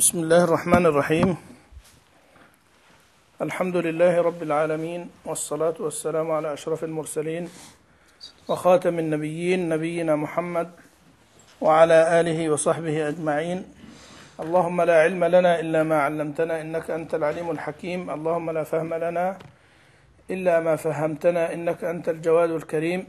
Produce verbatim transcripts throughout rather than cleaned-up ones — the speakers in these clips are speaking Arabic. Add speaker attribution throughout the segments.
Speaker 1: بسم الله الرحمن الرحيم. الحمد لله رب العالمين، والصلاة والسلام على أشرف المرسلين وخاتم النبيين نبينا محمد وعلى آله وصحبه أجمعين. اللهم لا علم لنا إلا ما علمتنا إنك أنت العليم الحكيم. اللهم لا فهم لنا إلا ما فهمتنا إنك أنت الجواد الكريم.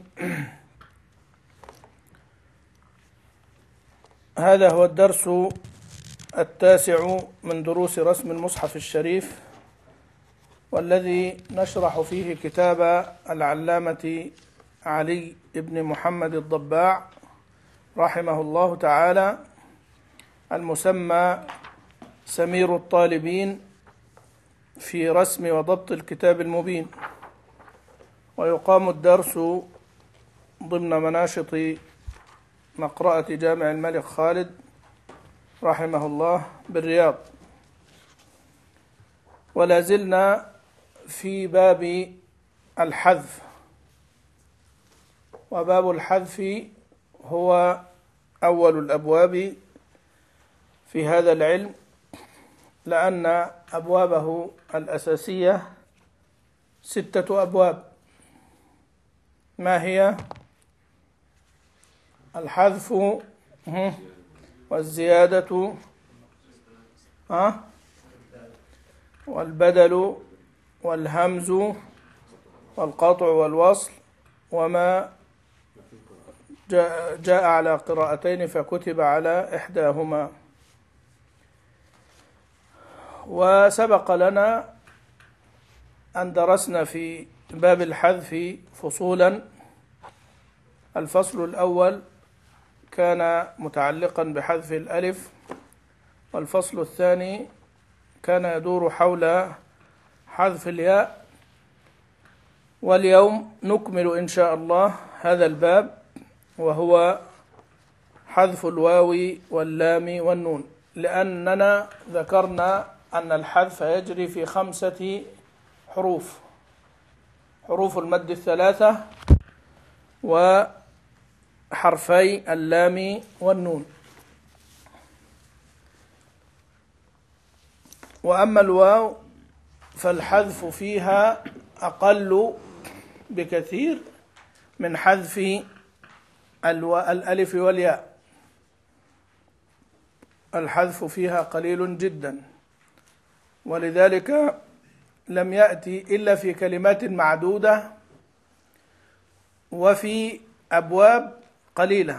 Speaker 1: هذا هو الدرس التاسع من دروس رسم المصحف الشريف، والذي نشرح فيه كتاب العلامة علي بن محمد الضباع رحمه الله تعالى، المسمى سمير الطالبين في رسم وضبط الكتاب المبين. ويقام الدرس ضمن مناشط مقرأة جامع الملك خالد رحمه الله بالرياض. ولا زلنا في باب الحذف، وباب الحذف هو أول الأبواب في هذا العلم، لأن أبوابه الأساسية ستة أبواب. ما هي؟ الحذف والزيادة والبدل والهمز والقطع والوصل، وما جاء, جاء على قراءتين فكتب على إحداهما. وسبق لنا أن درسنا في باب الحذف فصولا. الفصل الأول كان متعلقا بحذف الألف، والفصل الثاني كان يدور حول حذف الياء. واليوم نكمل إن شاء الله هذا الباب، وهو حذف الواو واللام والنون، لأننا ذكرنا أن الحذف يجري في خمسة حروف: حروف المد الثلاثة وحرفي اللام والنون. وأما الواو فالحذف فيها أقل بكثير من حذف الألف والياء، الحذف فيها قليل جدا، ولذلك لم يأتي إلا في كلمات معدودة وفي أبواب قليلة.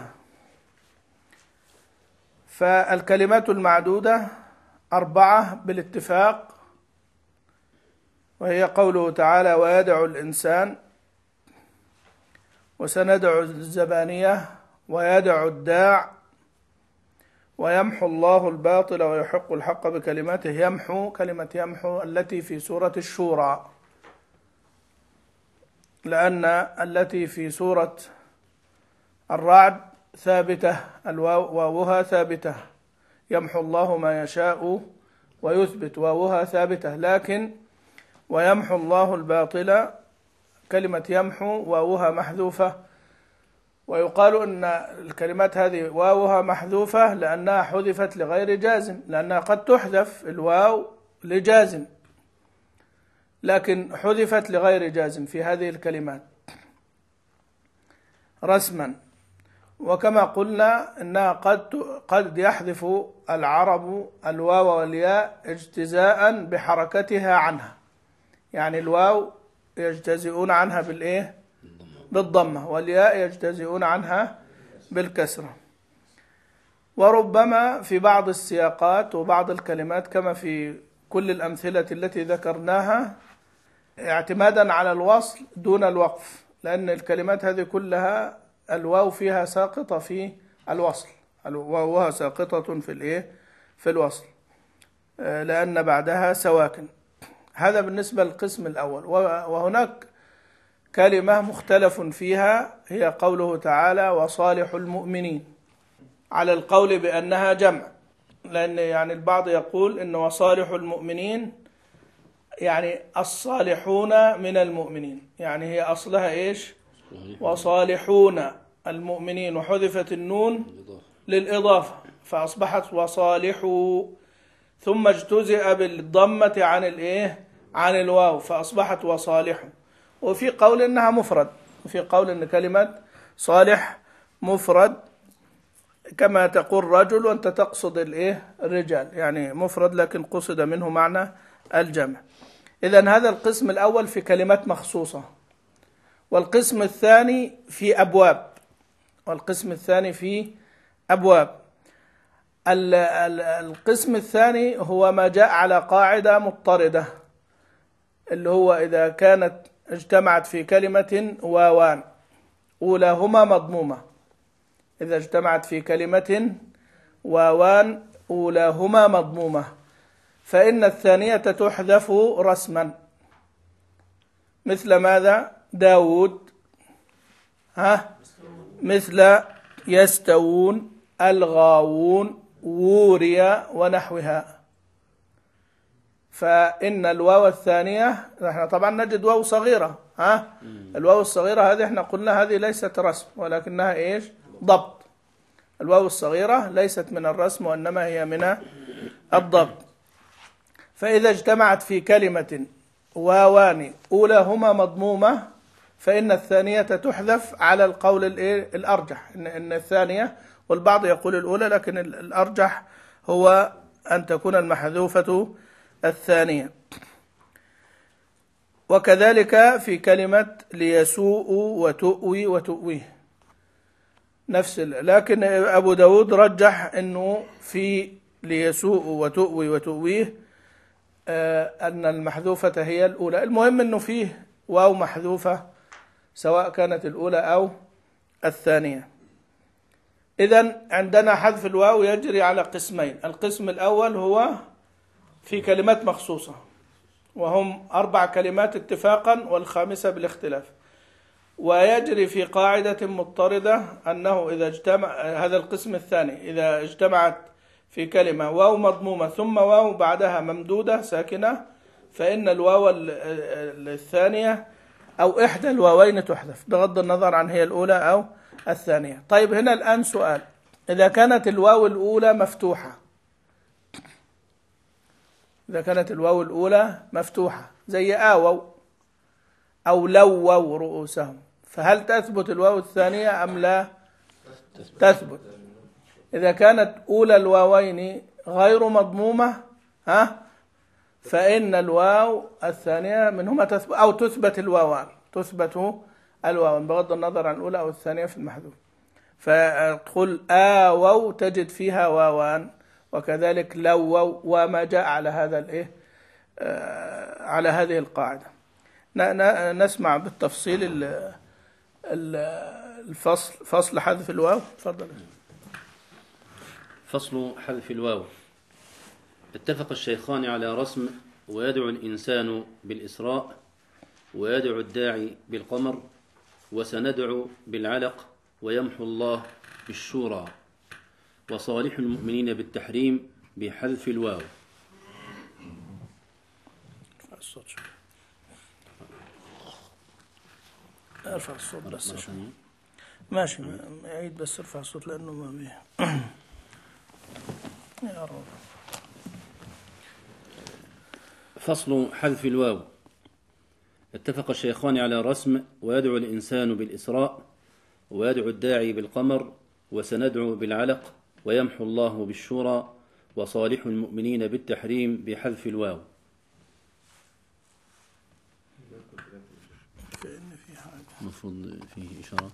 Speaker 1: فالكلمات المعدودة أربعة بالاتفاق، وهي قوله تعالى: ويدع الإنسان، وسندع الزبانية، ويدع الداع، ويمحو الله الباطل ويحق الحق بكلماته. يمحو، كلمة يمحو التي في سورة الشورى، لأن التي في سورة الرعد ثابتة، واوها ثابتة، يمحو الله ما يشاء ويثبت، واوها ثابتة. لكن ويمحو الله الباطل، كلمة يمحو واوها محذوفة، ويقال أن الكلمات هذه واوها محذوفة لأنها حذفت لغير جازم، لأنها قد تحذف الواو لجازم، لكن حذفت لغير جازم في هذه الكلمات رسما. وكما قلنا إنها قد قد يحذف العرب الواو والياء اجتزاء بحركتها عنها، يعني الواو يجتزئون عنها بالإيه؟ بالضمة، والياء يجتزئون عنها بالكسرة. وربما في بعض السياقات وبعض الكلمات كما في كل الأمثلة التي ذكرناها اعتمادا على الوصل دون الوقف، لأن الكلمات هذه كلها الواو فيها ساقطة في الوصل، الواو ساقطة في الإيه؟ في الوصل، لأن بعدها سواكن. هذا بالنسبة للقسم الأول. وهناك كلمة مختلف فيها، هي قوله تعالى: وصالح المؤمنين، على القول بأنها جمع، لأن يعني البعض يقول إن وصالح المؤمنين يعني الصالحون من المؤمنين، يعني هي أصلها إيش؟ وصالحون المؤمنين، وحذفت النون للإضافة فأصبحت وصالحوا. ثم اجتزئ بالضمة عن الايه عن الواو فأصبحت وصالح. وفي قول إنها مفرد، وفي قول إن كلمة صالح مفرد كما تقول رجل وأنت تقصد الايه الرجال، يعني مفرد لكن قصد منه معنى الجمع. إذن هذا القسم الأول في كلمات مخصوصة. والقسم الثاني في أبواب والقسم الثاني في أبواب القسم الثاني هو ما جاء على قاعدة مضطردة، اللي هو إذا كانت اجتمعت في كلمة واوان أولاهما مضمومة، إذا اجتمعت في كلمة واوان أولاهما مضمومة فإن الثانية تحذف رسما. مثل ماذا؟ داود، ها مثل يستوون، الغاوون، ووريا ونحوها. فإن الواو الثانية احنا طبعا نجد واو صغيرة، ها الواو الصغيرة هذه احنا قلنا هذه ليست رسم ولكنها ايش؟ ضبط. الواو الصغيرة ليست من الرسم وإنما هي من الضبط. فإذا اجتمعت في كلمة واوان أولاهما مضمومة فإن الثانية تحذف على القول الأرجح، إن الثانية، والبعض يقول الأولى لكن الأرجح هو أن تكون المحذوفة الثانية. وكذلك في كلمة ليسوء وتؤوي وتؤويه نفس، لكن أبو داود رجح أنه في ليسوء وتؤوي وتؤويه أن المحذوفة هي الأولى. المهم أنه فيه واو محذوفة سواء كانت الأولى أو الثانية. إذن عندنا حذف الواو يجري على قسمين. القسم الأول هو في كلمات مخصوصة وهم أربع كلمات اتفاقا والخامسة بالاختلاف. ويجري في قاعدة مضطردة أنه إذا اجتمع، هذا القسم الثاني، إذا اجتمعت في كلمة واو مضمومة ثم واو بعدها ممدودة ساكنة فإن الواو الثانية أو إحدى الواوين تحذف بغض النظر عن هي الأولى أو الثانية. طيب هنا الآن سؤال: إذا كانت الواو الأولى مفتوحة، إذا كانت الواو الأولى مفتوحة زي آووا أو لووا رؤوسهم، فهل تثبت الواو الثانية أم لا تثبت؟ إذا كانت أولى الواوين غير مضمومة ها فإن الواو الثانية منهما تثبت أو تثبت الواوان، تثبت الواوان بغض النظر عن الأولى أو الثانية في المحذوف. فتقول آووا تجد فيها واوان، وكذلك لووا، وما جاء على هذا الإيه آه على هذه القاعدة. نسمع بالتفصيل الفصل، فصل حذف الواو. تفضل.
Speaker 2: فصل حذف الواو. اتفق الشيخان على رسم ويدعو الإنسان بالإسراء، ويدعو الداعي بالقمر، وسندعو بالعلق، ويمحو الله بالشورى، وصالح المؤمنين بالتحريم بحذف الواو.
Speaker 1: ارفع الصوت بس ماشي، عيد بس ارفع الصوت لأنه ما بيه يا رب.
Speaker 2: فصل حذف الواو. اتفق الشيخان على رسم ويدعو الإنسان بالإسراء، ويدعو الداعي بالقمر، وسندعو بالعلق، ويمحو الله بالشورى، وصالح المؤمنين بالتحريم بحذف الواو. المفروض فيه إشارة.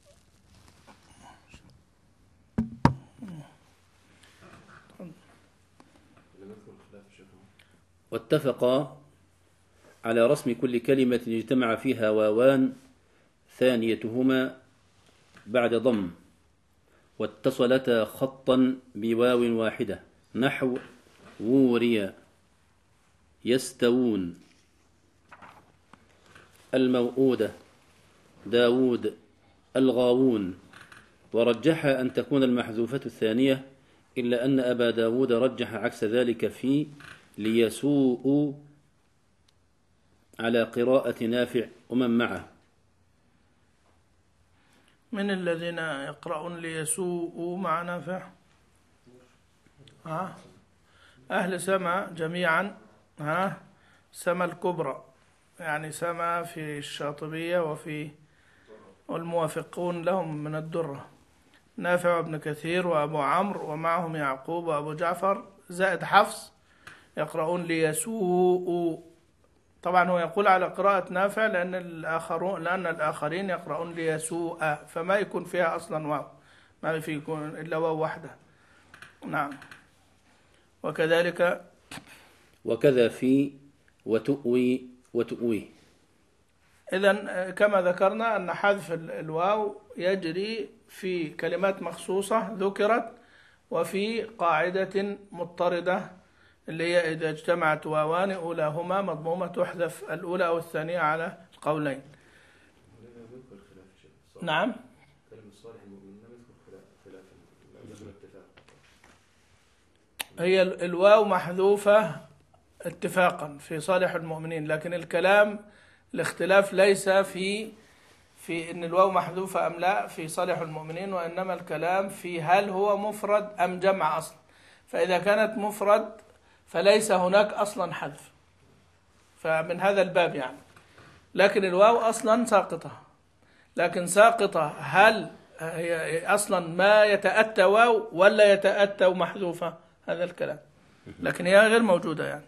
Speaker 2: واتفقا على رسم كل كلمة اجتمع فيها واوان ثانيتهما بعد ضم، واتصلتا خطا بواو واحدة، نحو ووريا، يستوون، الموؤودة، داود، الغاوون. ورجح أن تكون المحذوفة الثانية، إلا أن أبا داود رجح عكس ذلك في ليسوء على قراءة نافع ومن معه.
Speaker 1: من الذين يقرؤون ليسوء مع نافع؟ ها؟ أهل سما جميعا ها سما الكبرى، يعني سما في الشاطبية وفي والموافقون لهم من الدرة، نافع وابن كثير وأبو عمرو ومعهم يعقوب وأبو جعفر زائد حفص يقرؤون ليسوء. طبعا هو يقول على قراءة نافع لأن الآخرون لأن الآخرين يقرؤون ليسوء، فما يكون فيها أصلا واو، ما في يكون إلا واو واحدة. نعم. وكذلك
Speaker 2: وكذا في وتؤوي وتؤويه.
Speaker 1: إذن كما ذكرنا أن حذف الواو يجري في كلمات مخصوصة ذكرت، وفي قاعدة مضطردة اللي هي إذا اجتمعت واوان أولاهما مضمومة تحذف الأولى أو الثانية على القولين. نعم. هي الواو محذوفة اتفاقا في صالح المؤمنين، لكن الكلام الاختلاف ليس في في ان الواو محذوفة ام لا في صالح المؤمنين، وانما الكلام في هل هو مفرد ام جمع اصلا. فاذا كانت مفرد فليس هناك اصلا حذف، فمن هذا الباب يعني. لكن الواو اصلا ساقطة، لكن ساقطة هل هي اصلا ما يتأتى واو ولا يتأتى محذوفة؟ هذا الكلام، لكن هي غير موجودة يعني.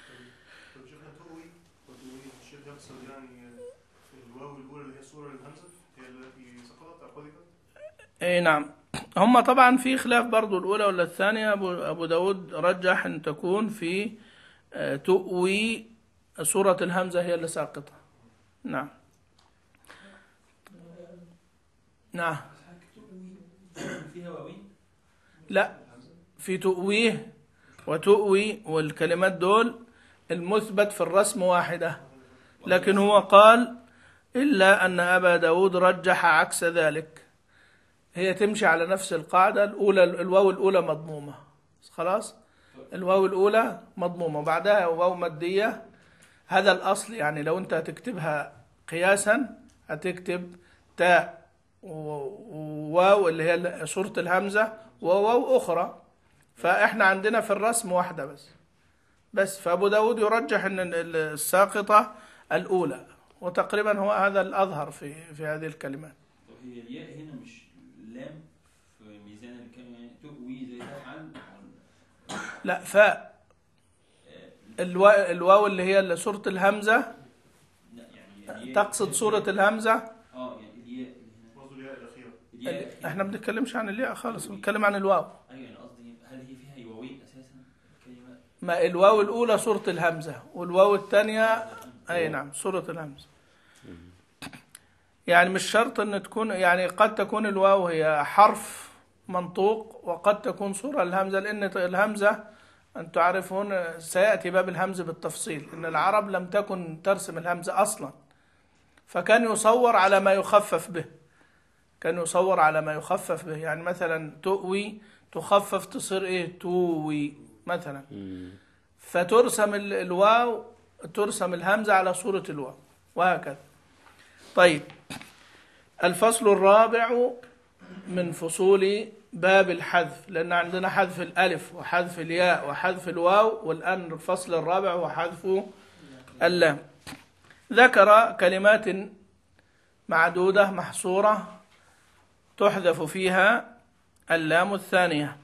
Speaker 1: اي نعم. هم طبعا في خلاف برضو الأولى ولا الثانية. أبو, أبو داود رجح أن تكون في تؤوي سورة الهمزة هي اللي ساقطة. نعم. نعم. لا، في تؤويه وتؤوي والكلمات دول المثبت في الرسم واحدة، لكن هو قال إلا أن أبا داود رجح عكس ذلك. هي تمشي على نفس القاعدة الأولى، الواو الأولى مضمومة خلاص، الواو الأولى مضمومة بعدها واو مادية. هذا الأصل يعني. لو أنت هتكتبها قياسا هتكتب تاء وواو اللي هي صورة الهمزة وواو أخرى، فإحنا عندنا في الرسم واحدة بس بس فأبو داود يرجح أن الساقطة الأولى، وتقريبا هو هذا الأظهر في في هذه الكلمات.
Speaker 3: هي الياء هنا مش لام في ميزان الكلمة تؤوي زي تفعل؟
Speaker 1: لا، فاء. الواو, الواو اللي هي صورة الهمزة. يعني تقصد صورة الهمزة؟
Speaker 3: اه يعني الياء برضه الياء الأخيرة.
Speaker 1: احنا ما بنتكلمش عن الياء خالص، بنتكلم عن الواو.
Speaker 3: ايوه انا قصدي هل هي فيها واوين اساسا الكلمات؟
Speaker 1: ما الواو الأولى صورة الهمزة والواو الثانية اي نعم صورة الهمزة. يعني مش شرط ان تكون، يعني قد تكون الواو هي حرف منطوق وقد تكون صورة الهمزة، لان الهمزة انتم تعرفون سيأتي باب الهمز بالتفصيل ان العرب لم تكن ترسم الهمزة اصلا، فكان يصور على ما يخفف به، كان يصور على ما يخفف به. يعني مثلا تؤوي تخفف تصير ايه تووي مثلا، فترسم الواو ترسم الهمزة على صورة الواو وهكذا. طيب، الفصل الرابع من فصول باب الحذف، لأن عندنا حذف الألف وحذف الياء وحذف الواو، والآن الفصل الرابع هو حذف اللام. ذكر كلمات معدودة محصورة تحذف فيها اللام الثانية،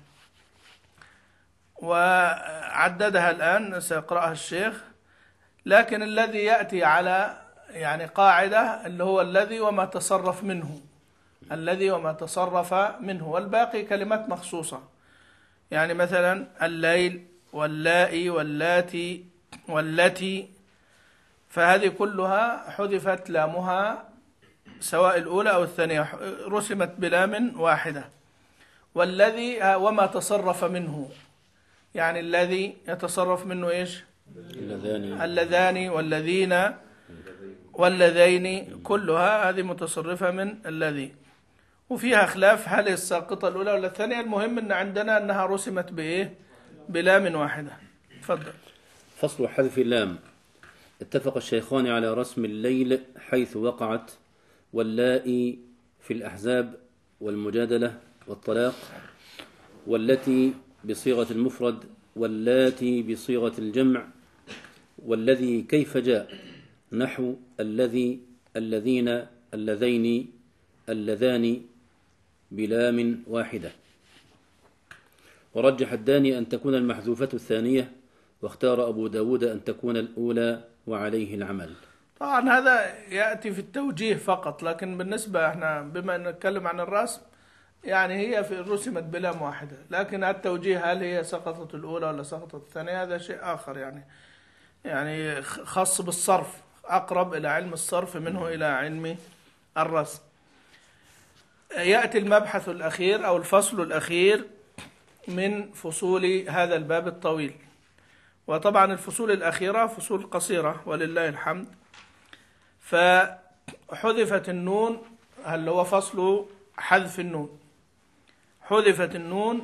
Speaker 1: وعددها الآن سيقرأها الشيخ، لكن الذي يأتي على يعني قاعدة اللي هو الذي وما تصرف منه، الذي وما تصرف منه، والباقي كلمات مخصوصة. يعني مثلا الليل واللائي واللاتي والتي، فهذه كلها حذفت لامها سواء الأولى أو الثانية، رسمت بلام واحدة. والذي وما تصرف منه، يعني الذي يتصرف منه إيش؟
Speaker 2: اللذان
Speaker 1: اللذان والذين واللذين، كلها هذه متصرفة من الذي، وفيها خلاف هل الساقطة الأولى ولا الثانية. المهم أن عندنا أنها رسمت بإيه؟ بلام واحدة. تفضل.
Speaker 2: فصل حذف اللام. اتفق الشيخان على رسم الليل حيث وقعت، واللائي في الأحزاب والمجادلة والطلاق، والتي بصيغة المفرد، واللاتي بصيغة الجمع، والذي كيف جاء، نحو الذي، الذين، اللذين، اللذان، بلام واحدة. ورجح الداني أن تكون المحذوفة الثانية، واختار أبو داود أن تكون الأولى، وعليه العمل.
Speaker 1: طبعا هذا يأتي في التوجيه فقط، لكن بالنسبة احنا بما أن نتكلم عن الرسم يعني هي في رسمت بلام واحدة، لكن التوجيه هل هي سقطت الأولى ولا سقطت الثانية هذا شيء آخر، يعني يعني خاص بالصرف، أقرب إلى علم الصرف منه إلى علم الرسم. يأتي المبحث الأخير أو الفصل الأخير من فصول هذا الباب الطويل، وطبعا الفصول الأخيرة فصول قصيرة ولله الحمد. فحذفت النون، هل هو فصل حذف النون. حذفت النون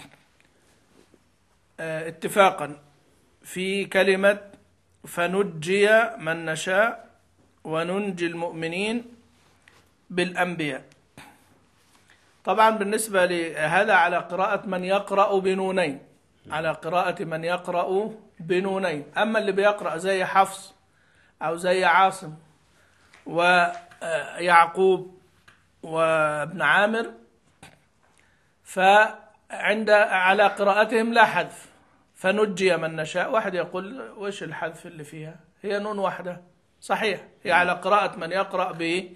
Speaker 1: اتفاقا في كلمة فنجي من نشاء وننجي المؤمنين بالأنبياء. طبعا بالنسبة لهذا على قراءة من يقرأ بنونين، على قراءة من يقرأ بنونين. أما اللي بيقرأ زي حفص أو زي عاصم ويعقوب وابن عامر فعند على قراءتهم لا حذف. فنجي من نشاء، واحد يقول وش الحذف اللي فيها، هي نون واحدة. صحيح، هي على قراءة من يقرأ ب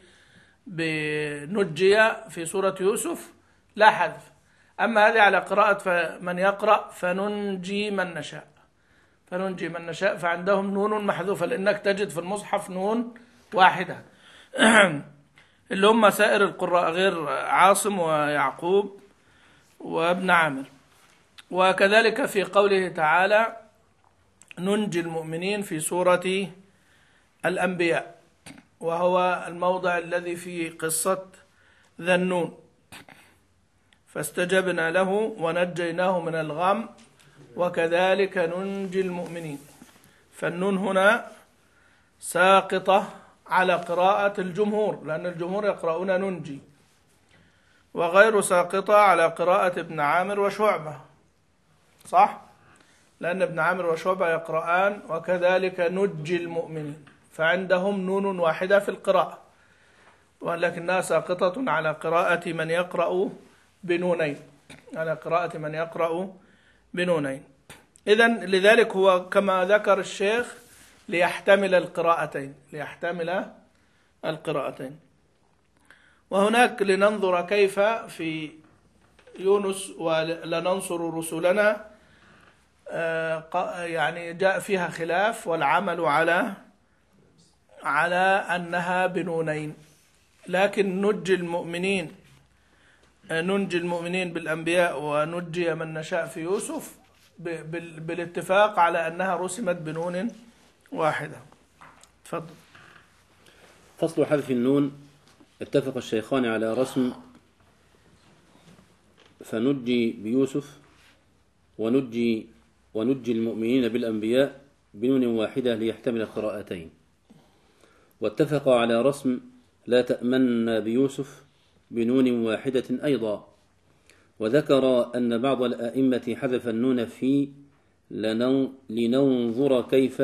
Speaker 1: بنجي في سورة يوسف لا حذف. أما هذه على قراءة من يقرأ فننجي من نشاء، فننجي من نشاء، فعندهم نون محذوفة، لأنك تجد في المصحف نون واحدة اللي هم سائر القراء غير عاصم ويعقوب وابن عامر. وكذلك في قوله تعالى ننجي المؤمنين في سورة الأنبياء، وهو الموضع الذي فيه قصة ذا النون، فاستجبنا له ونجيناه من الغم وكذلك ننجي المؤمنين. فالنون هنا ساقطة على قراءة الجمهور، لأن الجمهور يقرؤون ننجي، وغير ساقطة على قراءة ابن عامر وشعبة، صح؟ لأن ابن عامر وشعبة يقرآن وكذلك نجي المؤمنين، فعندهم نون واحدة في القراءة، ولكنها ساقطة على قراءة من يقرأ بنونين، على قراءة من يقرأ بنونين. إذن لذلك هو كما ذكر الشيخ ليحتمل القراءتين، ليحتمل القراءتين. وهناك لننظر كيف في يونس ولننصر رسلنا يعني جاء فيها خلاف، والعمل على على أنها بنونين. لكن نجي المؤمنين ننجي المؤمنين بالأنبياء ونجي من نشاء في يوسف بالاتفاق على أنها رسمت بنون واحدة. تفضل.
Speaker 2: فصل حذف النون. اتفق الشيخان على رسم فنجي بيوسف ونجي ونجي المؤمنين بالأنبياء بنون واحدة ليحتمل القراءتين. واتفق على رسم لا تأمن بيوسف بنون واحدة أيضا. وذكر أن بعض الآئمة حذف النون في لننظر كيف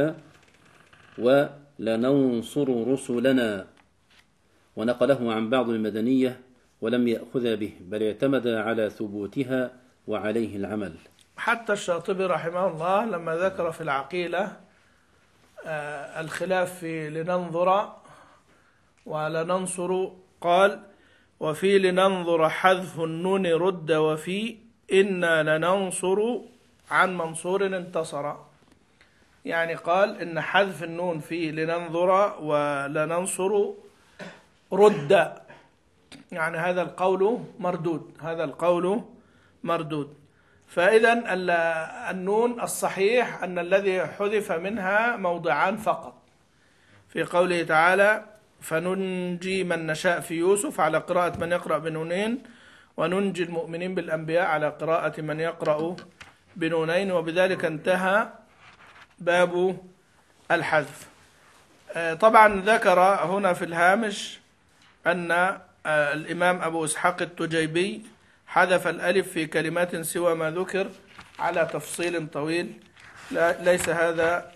Speaker 2: ولننصر رسلنا، ونقله عن بعض المدنية ولم يأخذ به، بل اعتمد على ثبوتها وعليه العمل.
Speaker 1: حتى الشاطبي رحمه الله لما ذكر في العقيلة آه الخلاف في لننظر ولننصر قال وفي لننظر حذف النون رد، وفي إنا لننصر عن منصور انتصر. يعني قال إن حذف النون في لننظر ولننصر رد، يعني هذا القول مردود، هذا القول مردود. فإذا النون الصحيح أن الذي حذف منها موضعان فقط، في قوله تعالى فننجي من نشاء في يوسف على قراءة من يقرأ بنونين، وننجي المؤمنين بالأنبياء على قراءة من يقرأ بنونين. وبذلك انتهى باب الحذف. طبعا ذكر هنا في الهامش أن الإمام أبو إسحاق التجيبي حذف الألف في كلمات سوى ما ذكر على تفصيل طويل، لا ليس هذا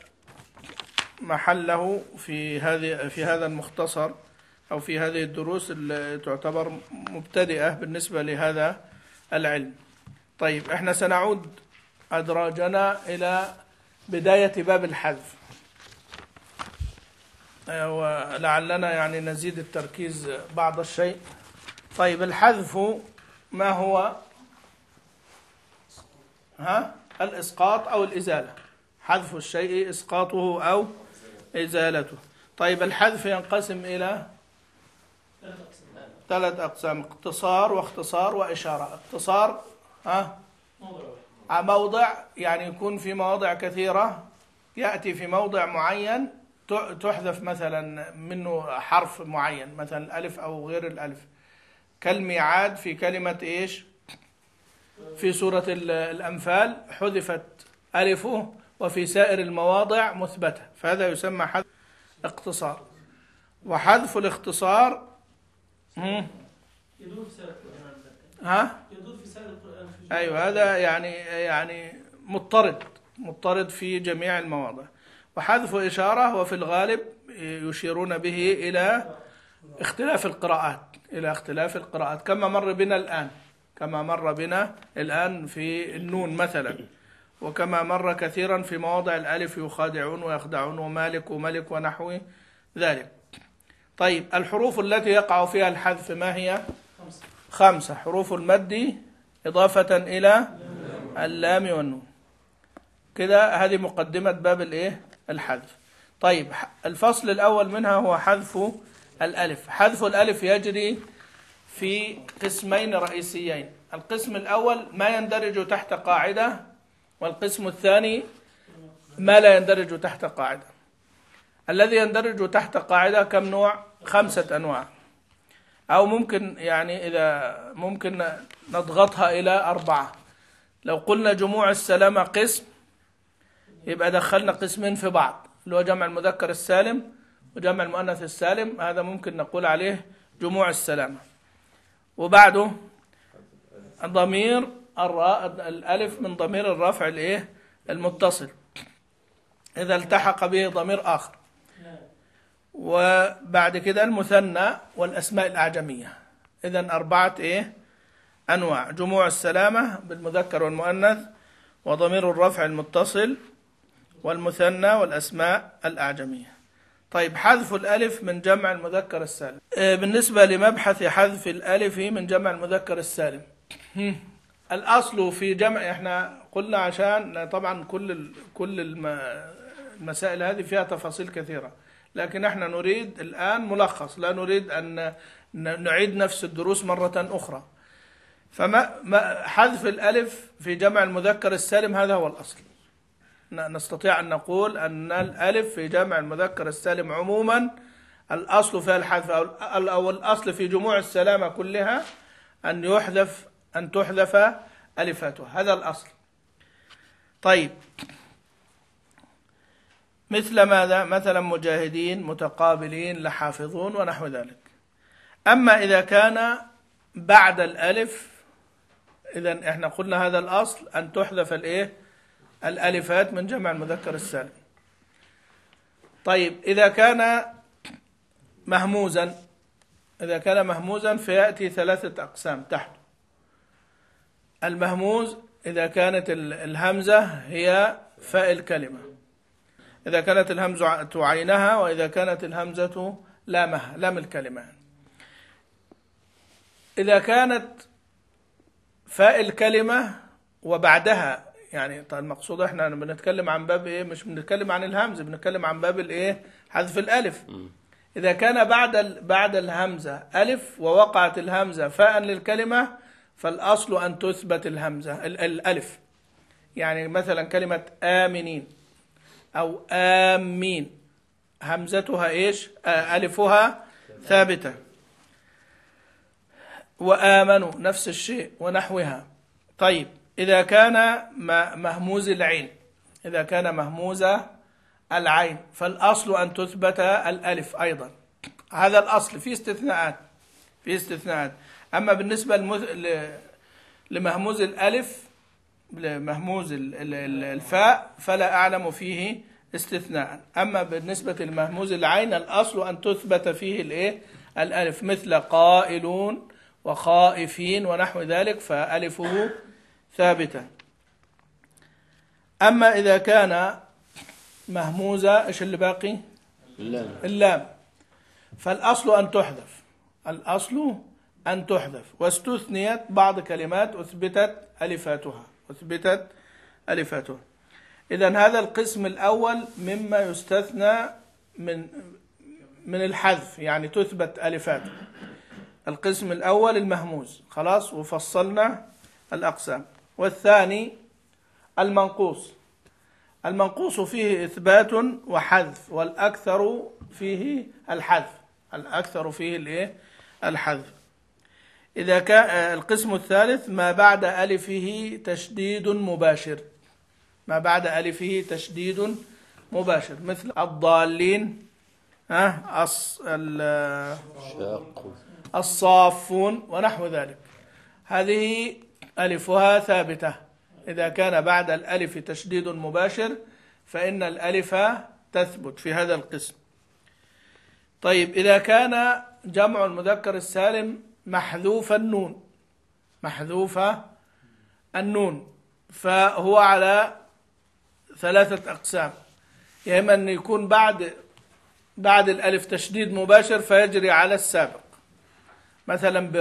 Speaker 1: محله في هذه في هذا المختصر أو في هذه الدروس اللي تعتبر مبتدئة بالنسبة لهذا العلم. طيب احنا سنعود أدراجنا إلى بداية باب الحذف، ولعلنا يعني نزيد التركيز بعض الشيء. طيب الحذف ما هو؟ ها؟ الإسقاط أو الإزالة. حذف الشيء إسقاطه أو إزالته. طيب الحذف ينقسم إلى ثلاث أقسام: اقتصار واختصار وإشارة. اقتصار ها؟ موضع، يعني يكون في مواضع كثيرة، يأتي في موضع معين تحذف مثلا منه حرف معين، مثلا الألف أو غير الألف، كالميعاد في كلمة إيش؟ في سورة الأنفال حذفت ألفه، وفي سائر المواضع مثبتة، فهذا يسمى حذف اقتصار. وحذف الاختصار
Speaker 4: يدور في سائر القرآن.
Speaker 1: ها؟
Speaker 4: يدور في سائر القرآن.
Speaker 1: أيوة، هذا يعني يعني مضطرد مضطرد في جميع المواضع. وحذف إشارة، وفي الغالب يشيرون به إلى اختلاف القراءات إلى اختلاف القراءات كما مر بنا الآن كما مر بنا الآن في النون مثلا، وكما مر كثيرا في مواضع الألف: يخادعون ويخدعون ومالك وملك ونحو ذلك. طيب الحروف التي يقع فيها الحذف ما هي؟ خمسة, خمسة. حروف المد إضافة إلى اللام والنون. كده هذه مقدمة باب الإيه؟ الحذف. طيب الفصل الأول منها هو حذف الألف. حذف الألف يجري في قسمين رئيسيين: القسم الأول ما يندرج تحت قاعدة، والقسم الثاني ما لا يندرج تحت قاعدة. الذي يندرج تحت قاعدة كم نوع؟ خمسة أنواع، أو ممكن يعني إذا ممكن نضغطها إلى أربعة. لو قلنا جموع السلامة قسم، يبقى دخلنا قسمين في بعض، اللي هو جمع المذكر السالم وجمع المؤنث السالم، هذا ممكن نقول عليه جموع السلامة. وبعده ضمير الراء، الألف من ضمير الرفع الإيه؟ المتصل، إذا التحق به ضمير آخر. وبعد كده المثنى والأسماء الأعجمية. إذن أربعة إيه؟ أنواع: جموع السلامة بالمذكر والمؤنث، وضمير الرفع المتصل، والمثنى والأسماء الأعجمية. طيب حذف الألف من جمع المذكر السالم. بالنسبة لمبحث حذف الألف من جمع المذكر السالم، الأصل في جمع، احنا قلنا عشان طبعا كل كل المسائل هذه فيها تفاصيل كثيرة، لكن احنا نريد الآن ملخص، لا نريد أن نعيد نفس الدروس مرة أخرى. فما حذف الألف في جمع المذكر السالم هذا هو الأصل. نستطيع أن نقول أن الألف في جمع المذكر السالم عموما الأصل فيها الحذف، أو الأصل في جموع السلامة كلها أن يحذف أن تحذف ألفاتها، هذا الأصل. طيب مثل ماذا؟ مثلا مجاهدين، متقابلين، لحافظون، ونحو ذلك. أما إذا كان بعد الألف، إذن إحنا قلنا هذا الأصل أن تحذف الإيه؟ الألفات من جمع المذكر السالم. طيب إذا كان مهموزا إذا كان مهموزا فيأتي ثلاثة أقسام تحت. المهموز إذا كانت الهمزة هي فاء الكلمة، إذا كانت الهمزة عينها، وإذا كانت الهمزة لامها، لام الكلمة. إذا كانت فاء الكلمة وبعدها، يعني المقصود احنا بنتكلم عن باب ايه؟ مش بنتكلم عن الهمزة، بنتكلم عن باب الايه؟ حذف الألف. إذا كان بعد بعد الهمزة ألف ووقعت الهمزة فاء للكلمة، فالأصل أن تثبت الهمزة الألف. يعني مثلا كلمة آمنين أو آمين، همزتها إيش؟ ألفها ثابتة. وآمنوا نفس الشيء ونحوها. طيب إذا كان مهموز العين إذا كان مهموز العين فالأصل أن تثبت الألف أيضا، هذا الأصل. في استثناءات في استثناءات أما بالنسبة لمهموز الألف مهموز الفاء فلا أعلم فيه استثناء. أما بالنسبة لمهموز العين الأصل أن تثبت فيه الإيه الألف، مثل قائلون وخائفين ونحو ذلك، فألفه ثابتة. أما إذا كان مهموزة، إيش اللي باقي؟
Speaker 2: اللام.
Speaker 1: اللام، فالأصل أن تحذف، الأصل أن تحذف، واستثنيت بعض كلمات أثبتت ألفاتها، أثبتت ألفاتها. إذن هذا القسم الأول مما يستثنى من من الحذف، يعني تثبت ألفاته. القسم الأول المهموز، خلاص، وفصلنا الأقسام. والثاني المنقوص، المنقوص فيه إثبات وحذف، والأكثر فيه الحذف، الأكثر فيه الإيه الحذف. إذا كان القسم الثالث ما بعد ألفه تشديد مباشر، ما بعد ألفه تشديد مباشر، مثل الضالين، ها أص الصافون ونحو ذلك، هذه ألفها ثابتة. إذا كان بعد الألف تشديد مباشر فإن الألف تثبت في هذا القسم. طيب إذا كان جمع المذكر السالم محذوف النون، محذوف النون، فهو على ثلاثة أقسام. يا إما أن يكون بعد بعد الألف تشديد مباشر فيجري على السابق، مثلا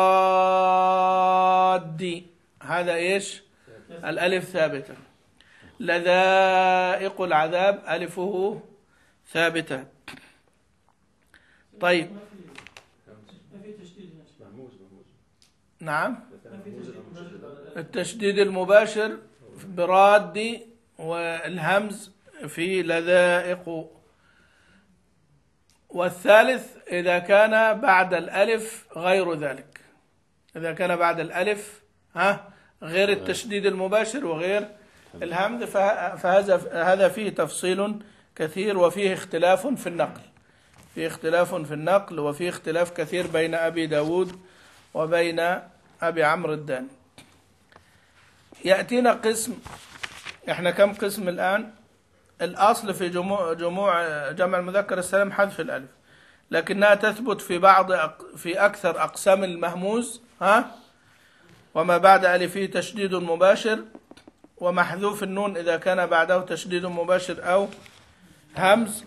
Speaker 1: برادي، هذا إيش الألف ثابتة. لذائق العذاب ألفه ثابتة. طيب نعم، التشديد المباشر برادي والهمز في لذائق. والثالث إذا كان بعد الألف غير ذلك، إذا كان بعد الألف ها غير التشديد المباشر وغير الهمز، فهذا هذا فيه تفصيل كثير، وفيه اختلاف في النقل، فيه اختلاف في النقل، وفيه اختلاف كثير بين أبي داود وبين أبي عمرو الداني. يأتينا قسم، احنا كم قسم الآن؟ الأصل في جموع, جموع جمع المذكر السالم حذف الألف، لكنها تثبت في بعض في أكثر أقسام المهموز، ها وما بعد ألفه تشديد مباشر، ومحذوف النون إذا كان بعده تشديد مباشر أو همز،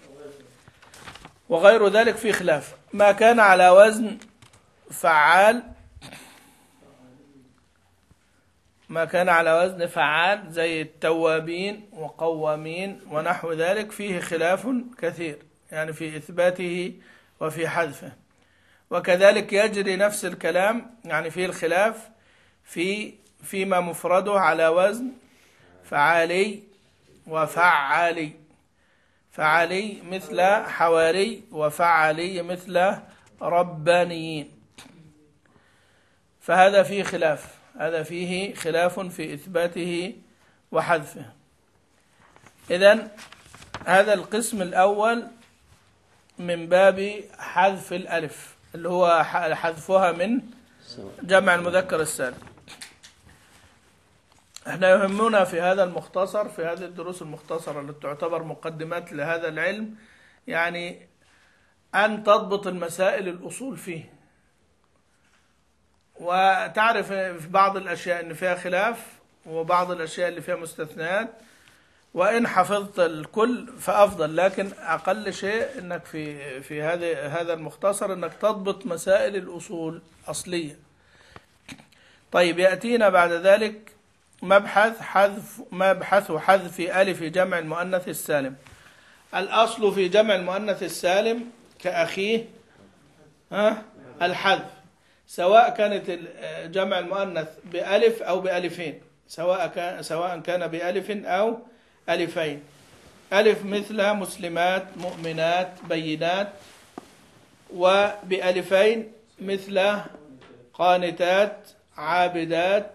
Speaker 1: وغير ذلك في خلاف. ما كان على وزن فعال، ما كان على وزن فعال زي التوابين وقوامين ونحو ذلك فيه خلاف كثير، يعني في إثباته وفي حذفه. وكذلك يجري نفس الكلام، يعني فيه الخلاف في فيما مفرده على وزن فعالي وفعالي، فعالي مثل حواري، وفعالي مثل ربانيين، فهذا فيه خلاف، هذا فيه خلاف في إثباته وحذفه. إذن هذا القسم الأول من باب حذف الألف، اللي هو حذفها من جمع المذكر السالم. احنا يهمنا في هذا المختصر، في هذه الدروس المختصرة التي تعتبر مقدمات لهذا العلم، يعني أن تضبط المسائل الأصول فيه، وتعرف في بعض الأشياء أن فيها خلاف، وبعض الأشياء اللي فيها مستثنات، وإن حفظت الكل فأفضل، لكن أقل شيء أنك في في هذا هذا المختصر أنك تضبط مسائل الأصول أصلية. طيب يأتينا بعد ذلك مبحث حذف مبحث حذف ألف جمع المؤنث السالم. الأصل في جمع المؤنث السالم كأخيه ها الحذف، سواء كانت جمع المؤنث بألف أو بألفين، سواء كان سواء كان بألف أو ألفين. ألف مثل مسلمات مؤمنات بينات، وبألفين مثل قانتات عابدات.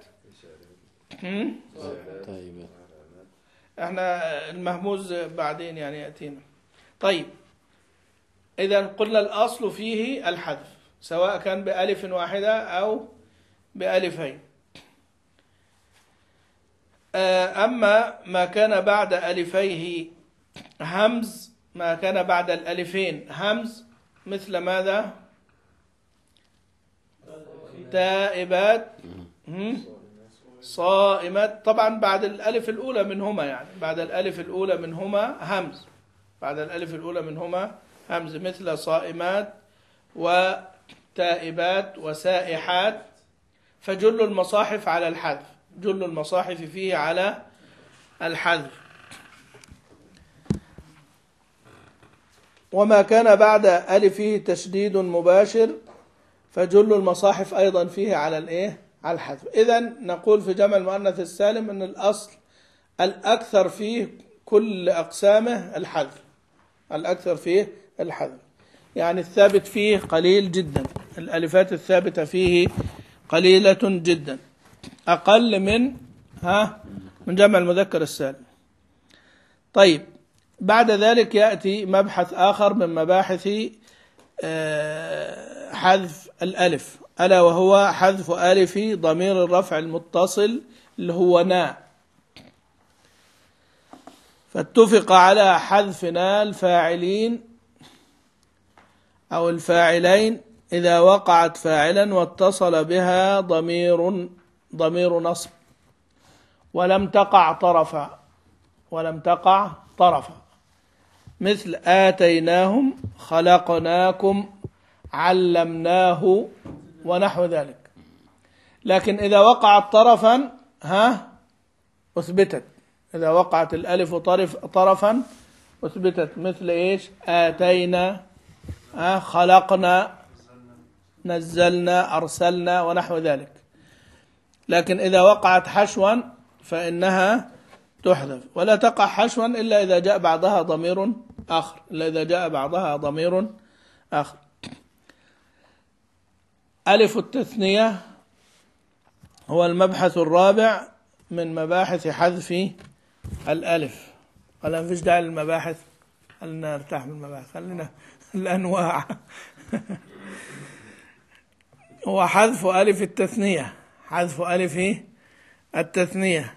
Speaker 2: طيب
Speaker 1: احنا المهموز بعدين يعني يأتينا. طيب إذا قلنا الأصل فيه الحذف، سواء كان بألف واحدة أو بألفين. أما ما كان بعد ألفيه همز، ما كان بعد الألفين همز مثل ماذا؟ تائبات، صائمات. طبعا بعد الألف الأولى منهما، يعني بعد الألف الأولى منهما همز، بعد الألف الأولى منهما همز مثل صائمات وتائبات وسائحات. فجل المصاحف على الحذف، جل المصاحف فيه على الحذف. وما كان بعد ألفه تشديد مباشر فجل المصاحف أيضا فيه على الإيه؟ على الحذف. إذن نقول في جمع المؤنث السالم أن الأصل الأكثر فيه كل أقسامه الحذف، الأكثر فيه الحذف، يعني الثابت فيه قليل جدا، الألفات الثابتة فيه قليلة جدا، أقل من ها من جمع المذكر السالم. طيب بعد ذلك يأتي مبحث آخر من مباحث حذف الألف، ألا وهو حذف ألف ضمير الرفع المتصل اللي هو نا. فاتفق على حذف نا الفاعلين أو الفاعلين إذا وقعت فاعلا واتصل بها ضمير ضمير نصب ولم تقع طرفا، ولم تقع طرفا، مثل آتيناهم، خلقناكم، علمناه ونحو ذلك. لكن إذا وقعت طرفا ها أثبتت، إذا وقعت الألف طرف طرفا أثبتت، مثل إيش؟ آتينا، ها خلقنا، نزلنا، أرسلنا ونحو ذلك. لكن إذا وقعت حشوا فإنها تحذف، ولا تقع حشوا إلا إذا جاء بعضها ضمير آخر، إلا إذا جاء بعضها ضمير آخر. ألف التثنية هو المبحث الرابع من مباحث حذف الألف. قال مفيش داعي للمباحث، خلينا نرتاح من المباحث، خلينا الأنواع. هو حذف ألف التثنية، حذف ألف التثنية.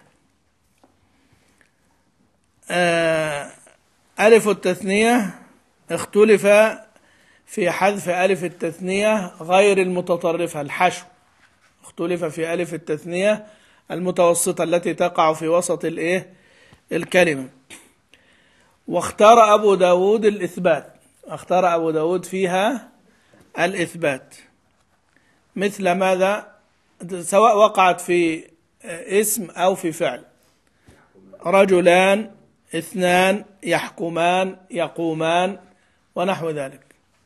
Speaker 1: ألف التثنية اختلف في حذف ألف التثنية غير المتطرفة الحشو، اختلف في ألف التثنية المتوسطة التي تقع في وسط الإيه؟ الكلمة. واختار أبو داود الإثبات، اختار أبو داود فيها الإثبات، مثل ماذا؟ سواء وقعت في اسم أو في فعل، رجلان، اثنان، يحكمان، يقومان ونحو ذلك.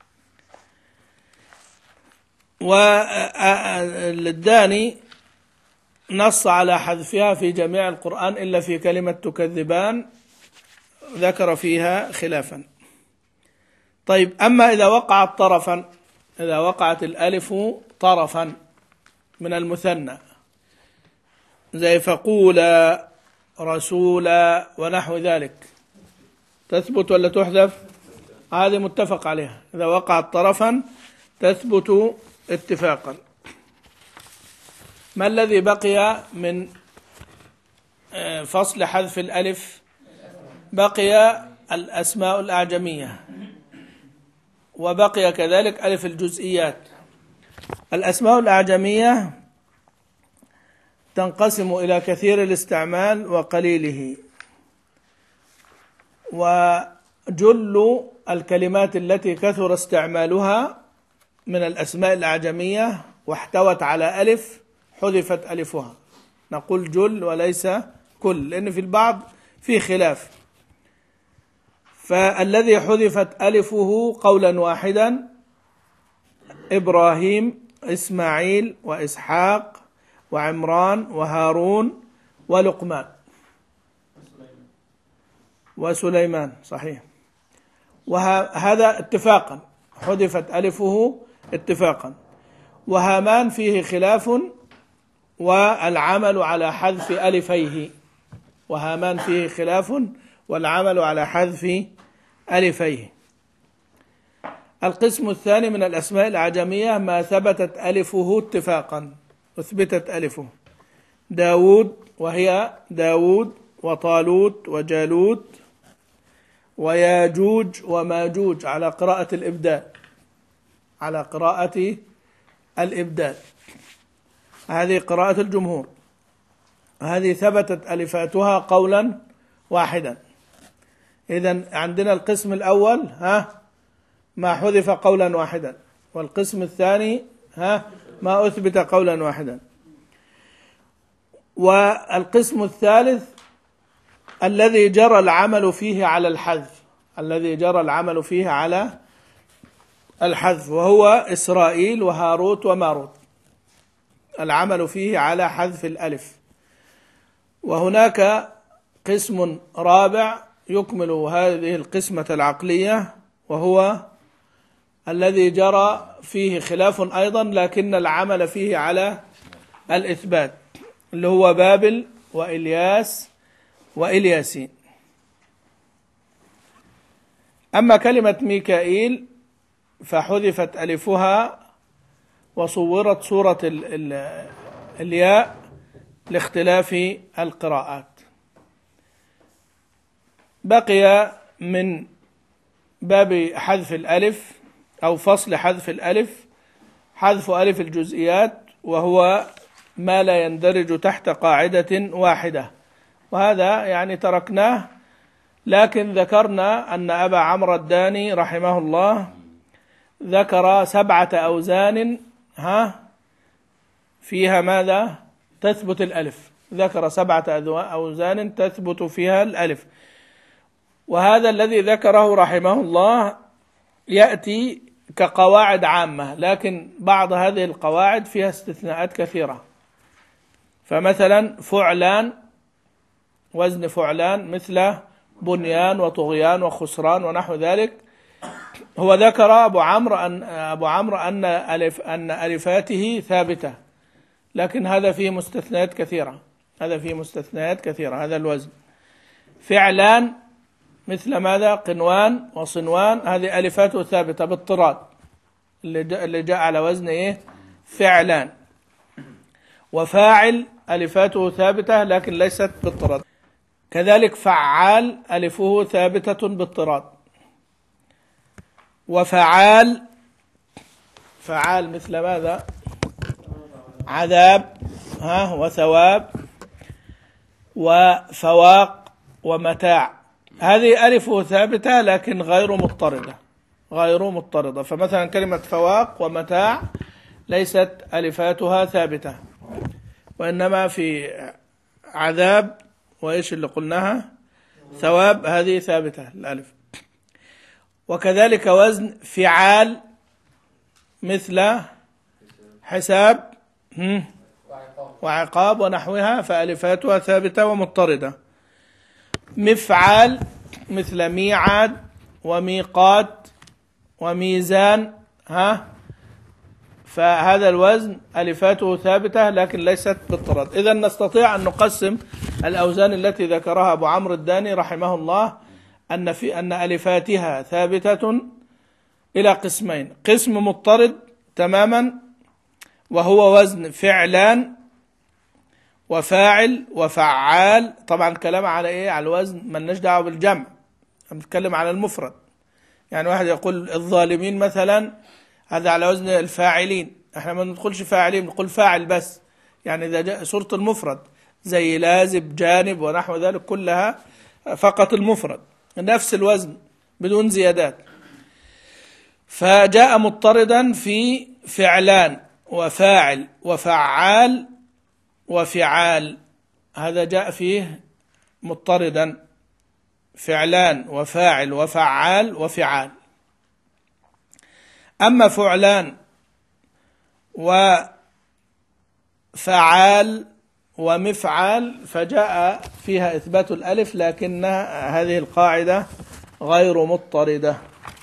Speaker 1: والداني نص على حذفها في جميع القرآن إلا في كلمة تكذبان ذكر فيها خلافا. طيب أما إذا وقعت طرفا، إذا وقعت الألف طرفا من المثنى زي فقولا، رسولا ونحو ذلك، تثبت ولا تحذف؟ هذه متفق عليها، إذا وقعت طرفا تثبت اتفاقا. ما الذي بقي من فصل حذف الألف؟ بقي الأسماء الأعجمية، وبقي كذلك ألف الجزئيات. الأسماء الأعجمية تنقسم إلى كثير الاستعمال وقليله، وجل الكلمات التي كثر استعمالها من الأسماء الأعجمية واحتوت على ألف حذفت ألفها، نقول جل وليس كل، لأن في البعض في خلاف. فالذي حذفت ألفه قولا واحدا إبراهيم، إسماعيل، وإسحاق، وعمران، وهارون، ولقمان، وسليمان، صحيح. وهذا اتفاقا حذفت ألفه اتفاقا. وهامان فيه خلاف والعمل على حذف ألفيه، وهامان فيه خلاف والعمل على حذف ألفيه. القسم الثاني من الأسماء الأعجمية ما ثبتت ألفه اتفاقا، أثبتت ألفه، داود وهي داود وطالوت وجالوت وياجوج وماجوج على قراءة الإبدال، على قراءة الإبدال. هذه قراءة الجمهور، هذه ثبتت ألفاتها قولا واحدا. إذن عندنا القسم الأول ها ما حذف قولا واحدا، والقسم الثاني ها ما أثبت قولا واحدا، والقسم الثالث الذي جرى العمل فيه على الحذف، الذي جرى العمل فيه على الحذف، وهو إسرائيل وهاروت وماروت، العمل فيه على حذف الألف. وهناك قسم رابع يكمل هذه القسمة العقلية، وهو الذي جرى فيه خلاف أيضا لكن العمل فيه على الإثبات، اللي هو بابل وإلياس وإلياسين. أما كلمة ميكائيل فحذفت ألفها وصورت صورة ال ال الياء لاختلاف القراءات. بقي من باب حذف الألف أو فصل حذف الألف حذف ألف الجزئيات، وهو ما لا يندرج تحت قاعدة واحدة، وهذا يعني تركناه، لكن ذكرنا أن أبا عمرو الداني رحمه الله ذكر سبعة أوزان ها فيها ماذا تثبت الألف، ذكر سبعة أوزان تثبت فيها الألف، وهذا الذي ذكره رحمه الله يأتي كقواعد عامة، لكن بعض هذه القواعد فيها استثناءات كثيرة. فمثلا فعلان، وزن فعلان مثل بنيان وطغيان وخسران ونحو ذلك، هو ذكر أبو عمرو أن أبو عمرو أن ألف أن ألفاته ثابتة، لكن هذا فيه مستثنيات كثيرة، هذا فيه مستثنيات كثيرة هذا الوزن. فعلان مثل ماذا قنوان وصنوان، هذه ألفاته ثابتة باضطراد، اللي جاء على وزن إيه فعلان. وفاعل ألفاته ثابتة لكن ليست باضطراد. كذلك فعال ألفه ثابتة باضطراد. وفعال فعال مثل ماذا عذاب ها وثواب وفواق ومتاع، هذه ألفه ثابتة لكن غير مضطردة، غير مضطردة. فمثلا كلمة فواق ومتاع ليست ألفاتها ثابتة، وإنما في عذاب وإيش اللي قلناها ثواب هذه ثابتة الألف. وكذلك وزن فعال مثل حساب وعقاب ونحوها، فألفاتها ثابتة ومضطردة. مفعال مثل ميعاد وميقات وميزان ها، فهذا الوزن ألفاته ثابتة لكن ليست باضطراد. إذن نستطيع أن نقسم الأوزان التي ذكرها أبو عمرو الداني رحمه الله أن في أن ألفاتها ثابتة إلى قسمين: قسم مضطرد تماما وهو وزن فعلان وفاعل وفعال. طبعا الكلام على إيه؟ على الوزن، ما لناش دعوة بالجمع، نتكلم على المفرد. يعني واحد يقول الظالمين مثلا، هذا على وزن الفاعلين، احنا ما ندخلش فاعلين، نقول فاعل بس. يعني إذا جاء صورة المفرد زي لازب جانب ونحو ذلك كلها فقط المفرد نفس الوزن بدون زيادات. فجاء مضطردا في فعلان وفاعل وفعال وفعال، هذا جاء فيه مضطردا فعلان وفاعل وفعال وفعال. أما فعلان وفعال ومفعال فجاء فيها إثبات الألف، لكن هذه القاعدة غير مضطردة.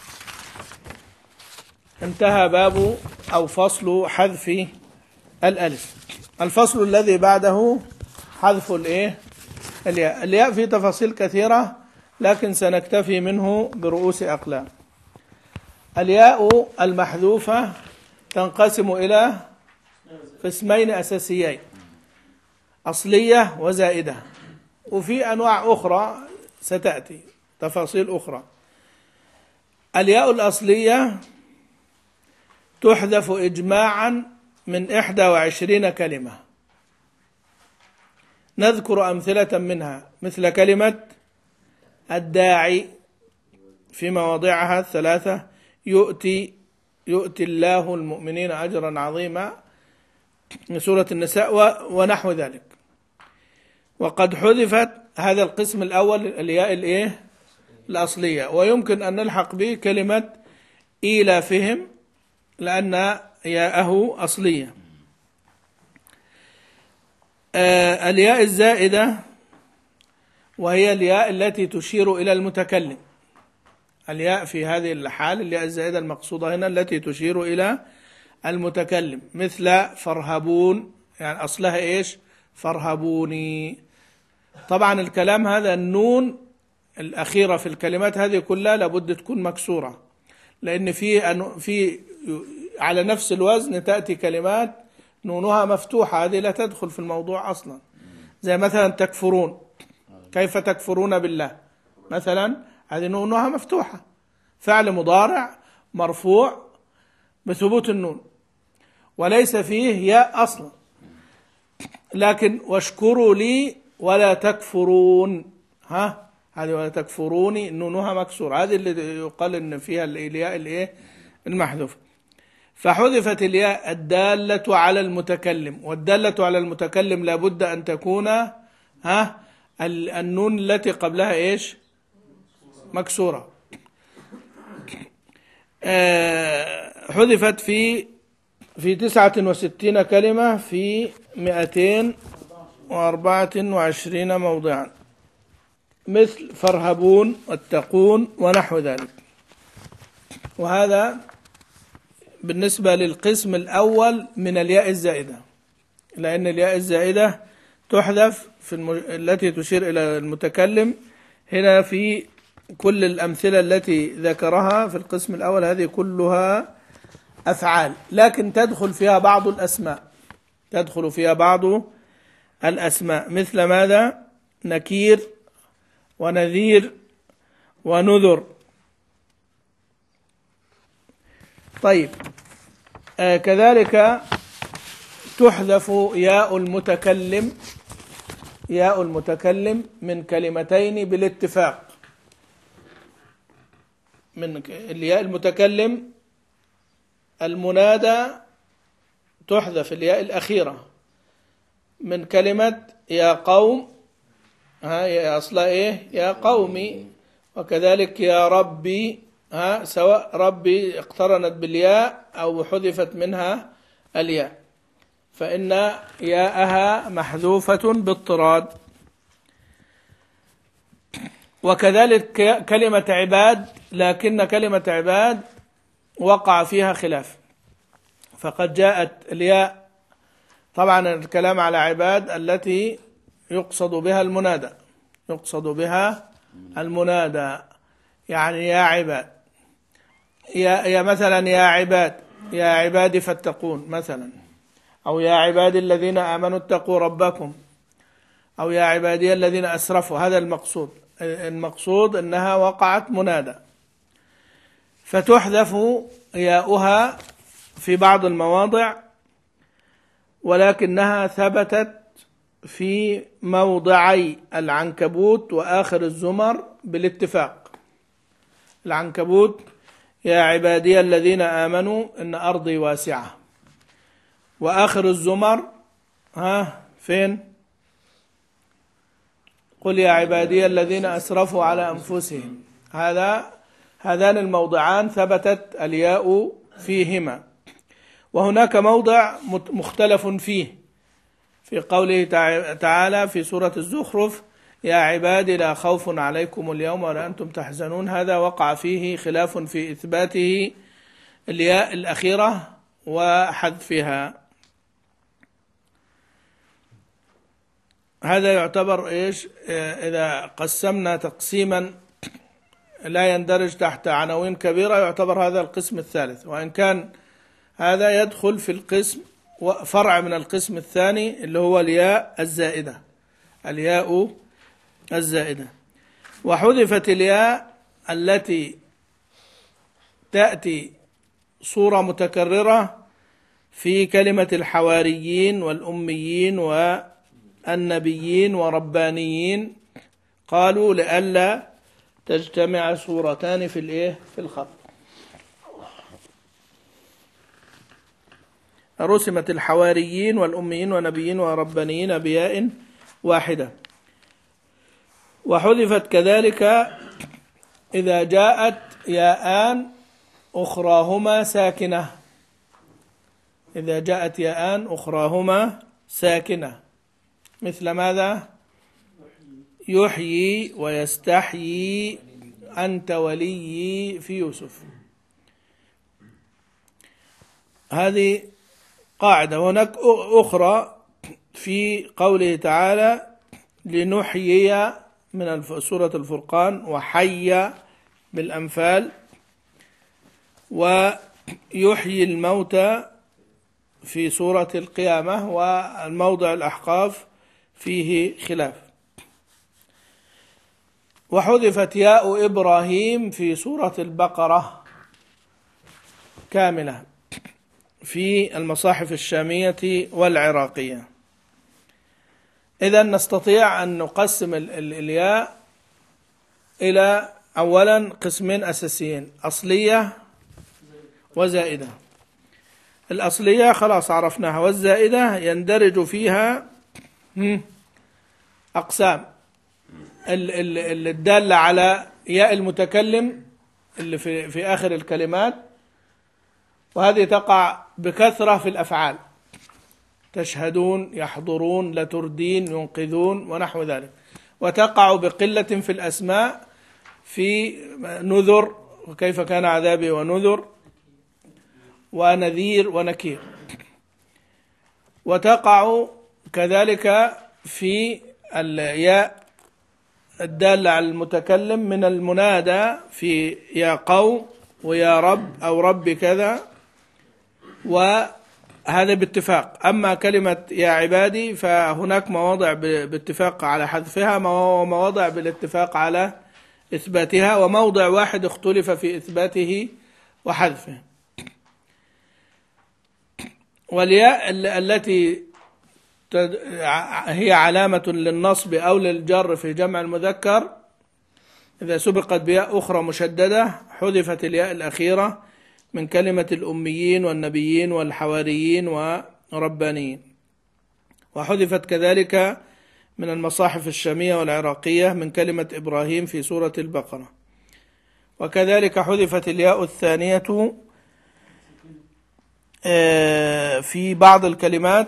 Speaker 1: انتهى باب أو فصل حذف الألف. الفصل الذي بعده حذف الإيه؟ الياء. الياء فيه تفاصيل كثيرة لكن سنكتفي منه برؤوس أقلام. الياء المحذوفة تنقسم إلى قسمين أساسيين: أصلية وزائدة، وفي أنواع أخرى ستأتي تفاصيل أخرى. الياء الأصلية تحذف إجماعا من إحدى وعشرين كلمة. نذكر أمثلة منها مثل كلمة الداعي في مواضعها الثلاثة: يؤتي يؤتي الله المؤمنين أجرا عظيما من سورة النساء ونحو ذلك. وقد حذفت هذا القسم الأول الياء الإيه الأصلية، ويمكن أن نلحق به كلمة إيلافهم لأن ياءه أصلية. آه الياء الزائدة وهي الياء التي تشير إلى المتكلم. الياء في هذه الحال الياء الزائدة المقصودة هنا التي تشير إلى المتكلم، مثل فرهبون، يعني أصلها إيش؟ فرهبوني. طبعا الكلام هذا النون الأخيرة في الكلمات هذه كلها لابد تكون مكسورة، لأن في في على نفس الوزن تأتي كلمات نونها مفتوحة، هذه لا تدخل في الموضوع أصلا. زي مثلا تكفرون، كيف تكفرون بالله مثلا، هذه نونها مفتوحة، فعل مضارع مرفوع بثبوت النون وليس فيه ياء أصلا. لكن واشكروا لي ولا تكفرون، ها هذه ولا تكفروني نونها مكسور، هذه اللي يقال ان فيها الياء الايه المحذوف. فحذفت الياء الدالة على المتكلم، والدالة على المتكلم لابد ان تكون ها النون التي قبلها ايش؟ مكسورة. آه حذفت في في تسعة وستين كلمة في مئتين وأربعة وعشرين موضعا، مثل فرهبون واتقون ونحو ذلك. وهذا بالنسبة للقسم الأول من الياء الزائدة، لأن الياء الزائدة تحذف في الم... التي تشير إلى المتكلم. هنا في كل الأمثلة التي ذكرها في القسم الأول هذه كلها أفعال، لكن تدخل فيها بعض الأسماء، تدخل فيها بعض الأسماء مثل ماذا؟ نكير ونذير ونذر. طيب آه كذلك تحذف ياء المتكلم، ياء المتكلم من كلمتين بالاتفاق. من الياء المتكلم المنادى تحذف الياء الأخيرة من كلمة يا قوم، ها يا أصلا إيه؟ يا قومي. وكذلك يا ربي، ها سواء ربي اقترنت بالياء أو حذفت منها الياء فإن ياءها محذوفة باضطراد. وكذلك كلمة عباد، لكن كلمة عباد وقع فيها خلاف، فقد جاءت الياء، طبعا الكلام على عباد التي يقصد بها المنادى، يقصد بها المنادى، يعني يا عباد، يا, يا مثلا يا عباد يا عبادي فاتقون مثلا، أو يا عبادي الذين آمنوا اتقوا ربكم، أو يا عبادي الذين أسرفوا. هذا المقصود، المقصود أنها وقعت منادى، فتحذف ياؤها في بعض المواضع، ولكنها ثبتت في موضعي العنكبوت وآخر الزمر بالاتفاق. العنكبوت يا عبادي الذين آمنوا إن أرضي واسعة، وآخر الزمر ها فين؟ قل يا عبادي الذين أسرفوا على أنفسهم. هذا هذان الموضعان ثبتت الياء فيهما. وهناك موضع مختلف فيه في قوله تعالى في سورة الزخرف يا عبادي لا خوف عليكم اليوم ولا أنتم تحزنون، هذا وقع فيه خلاف في إثباته الياء الأخيرة وحذفها. هذا يعتبر إيش؟ إذا قسمنا تقسيما لا يندرج تحت عناوين كبيرة يعتبر هذا القسم الثالث، وإن كان هذا يدخل في القسم فرع من القسم الثاني اللي هو الياء الزائدة، الياء الزائدة. وحذفت الياء التي تأتي صورة متكررة في كلمة الحواريين والأميين والنبيين وربانيين، قالوا لئلا تجتمع صورتان في الايه في الخط. رسمت الحواريين والأميين ونبيين وربانيين بياء واحدة. وحذفت كذلك إذا جاءت ياءان أخراهما ساكنة، إذا جاءت ياءان أخراهما ساكنة، مثل ماذا؟ يحيي ويستحيي أنت ولي في يوسف. هذه قاعدة. هناك أخرى في قوله تعالى لنحيي من سورة الفرقان، وحي بالأنفال، ويحيي الموتى في سورة القيامة، والموضع الأحقاف فيه خلاف. وحذفت ياء إبراهيم في سورة البقرة كاملة في المصاحف الشامية والعراقية. إذن نستطيع أن نقسم الياء إلى أولا قسمين أساسيين: أصلية وزائدة. الأصلية خلاص عرفناها، والزائدة يندرج فيها أقسام: الدالة على ياء المتكلم اللي في في آخر الكلمات، وهذه تقع بكثرة في الأفعال: تشهدون، يحضرون، لتردين، ينقذون، ونحو ذلك. وتقع بقلة في الأسماء، في نذر وكيف كان عذابي ونذر، ونذير ونكير. وتقع كذلك في الياء الدالة على المتكلم من المنادى في يا قوم ويا رب أو رب كذا، وهذا باتفاق. أما كلمة يا عبادي فهناك مواضع باتفاق على حذفها، ومواضع بالاتفاق على إثباتها، وموضع واحد اختلف في إثباته وحذفه. والياء التي هي علامة للنصب أو للجر في جمع المذكر إذا سبقت بياء أخرى مشددة حذفت الياء الأخيرة من كلمة الأميين والنبيين والحواريين وربانيين. وحذفت كذلك من المصاحف الشامية والعراقية من كلمة إبراهيم في سورة البقرة. وكذلك حذفت الياء الثانية في بعض الكلمات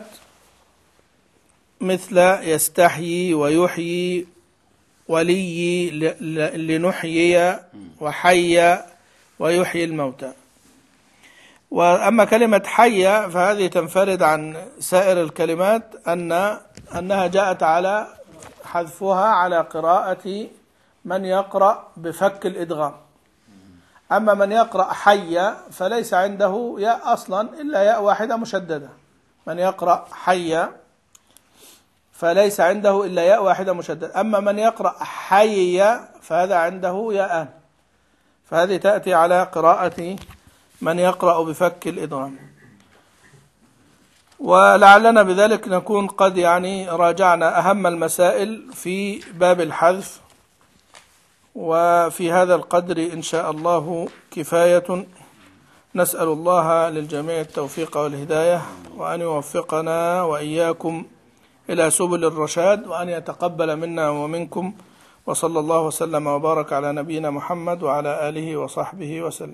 Speaker 1: مثل يستحيي ويحيي، ولي لنحيي، وحي ويحيي الموتى. وأما كلمة حي فهذه تنفرد عن سائر الكلمات أن أنها جاءت على حذفها على قراءة من يقرأ بفك الإدغام. أما من يقرأ حي فليس عنده ياء أصلا إلا ياء واحدة مشددة. من يقرأ حي فليس عنده إلا ياء واحدة مشددة. أما من يقرأ حي فهذا عنده ياءان، فهذه تأتي على قراءة من يقرأ بفك الإدغام. ولعلنا بذلك نكون قد يعني راجعنا أهم المسائل في باب الحذف، وفي هذا القدر إن شاء الله كفاية. نسأل الله للجميع التوفيق والهداية، وأن يوفقنا وإياكم إلى سبل الرشاد، وأن يتقبل منا ومنكم، وصلى الله وسلم وبارك على نبينا محمد وعلى آله وصحبه وسلم.